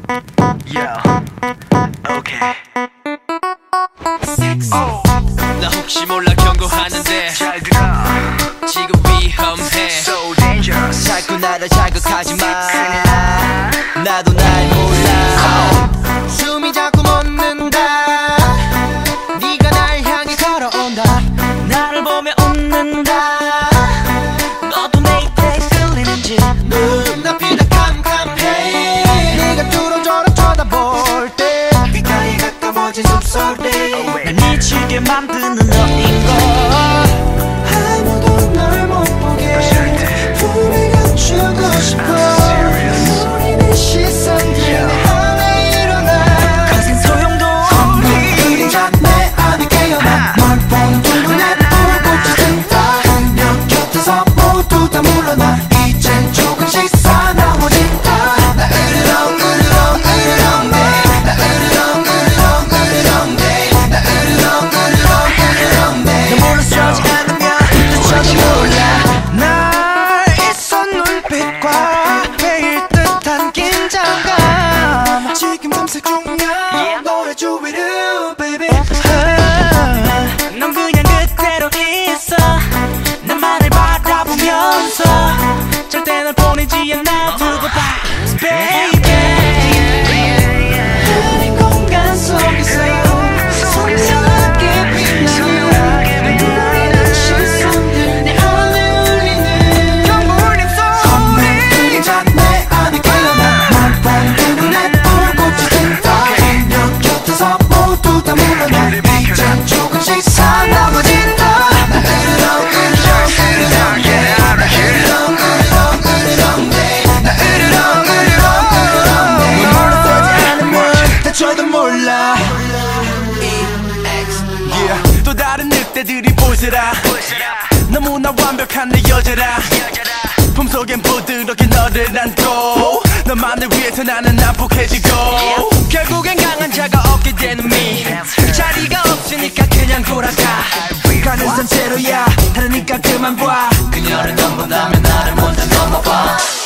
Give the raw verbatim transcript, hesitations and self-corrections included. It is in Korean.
Yeah. Okay. Oh. 나 혹시 몰라 경고하는데 잘 들어. 지금 위험해. So dangerous. 자꾸 나를 자극하지 마. 나도 날 몰라. oh. 숨이 자꾸 멎는다. 네가 날 향해 걸어온다. 나를 보며 웃는다. 너도 내 입에 끌리는지 눈앞이 다 캄캄해. 네가 뚫어져라 쳐다볼 때 귓가에 가까워진 숨소리 날 미치게 만드는 너인 걸. 아무도 널 못 보게 품에 감추고 싶어. 우리는 시선들에 안에 일어나. 거센 소용도 없니. 그림자 내 안에 깨어나. 널 보는 두 눈에 불꽃이 든다. 내 곁에서 모두 다 물러나. 이젠 조금씩 사나워진다. 나 으르렁 으르렁 으르렁 대. 나 으르렁 으르렁 으르렁 대. 나 으르렁 으르렁 으르렁 대. 너 물러서지 않으면 미쳐도 몰라. 날 이선 눈빛과 베일 듯한 긴장감. 지금 검색 중이야. 너의 주위를 baby. 넌 그냥 그대로 있어. 나만을 바라보면서 절대 널 보내지 않아. 두고 봐 baby. 이 공간 속에서 선명하게 빛나는 우리는 시선들 내 안에 울리는 영원한 소리. 그림자 내 안에 깨어나. 널 보는 두 눈에 불꽃이 든다. 내 곁에서 모두 다 물러나. 이젠 조금씩 사나워진다. 나 으르렁 으르렁 으르렁 대. 나 으르렁 으르렁 으르렁 대. 나 으르렁 으르렁 으르렁 대. 너 물러서지 않으면 다쳐도 몰라. Yeah. 또 다른 늑대들이 보이더라. 너무나 완벽한 내 여자라. 품속엔 부드럽게 너를 안고 너만을 위해서 나는 난폭해지고 결국엔 강한 자가 없게 되는 미. 자리가 없으니까 그냥 돌아가. 가는 산채로야 다르니까 그만 봐. 그녀를 넘본다면 나를 먼저 넘어봐.